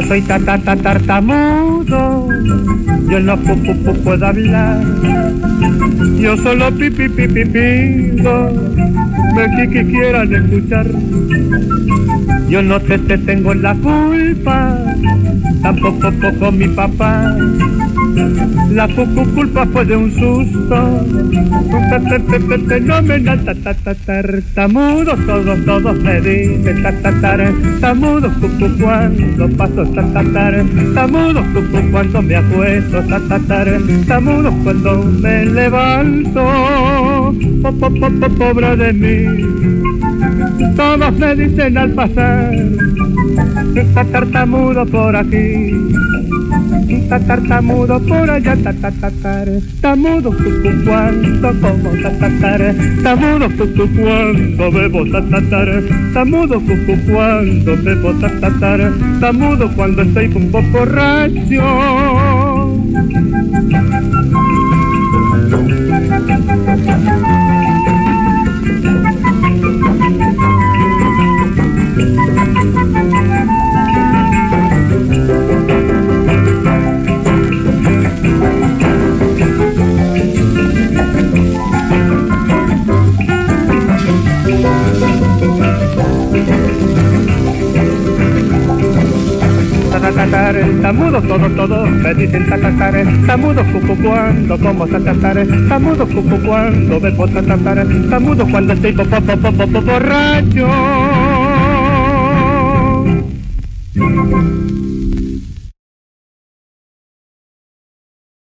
soy tartamudo, yo no puedo hablar, yo solo pido, que quieran escuchar. Yo no te tengo la culpa, tampoco mi papá. La culpa fue de un susto, fenómenal, tartamudo, todos me dicen tartamudo, cuando paso, tartamudo, cuando me acuesto, tartamudo, cuando me levanto, pobre de mí, todos me dicen al pasar, tartamudo por aquí, tartamudo por allá, tartamudo, cuando como, tartamudo, cuando bebo, tartamudo, cuando bebo, tartamudo, cuando estoy un poco borracho. Tamudo, todos me dicen tamudo, cuando como tamudo, cuando bebo, tamudo, cuando estoy borracho.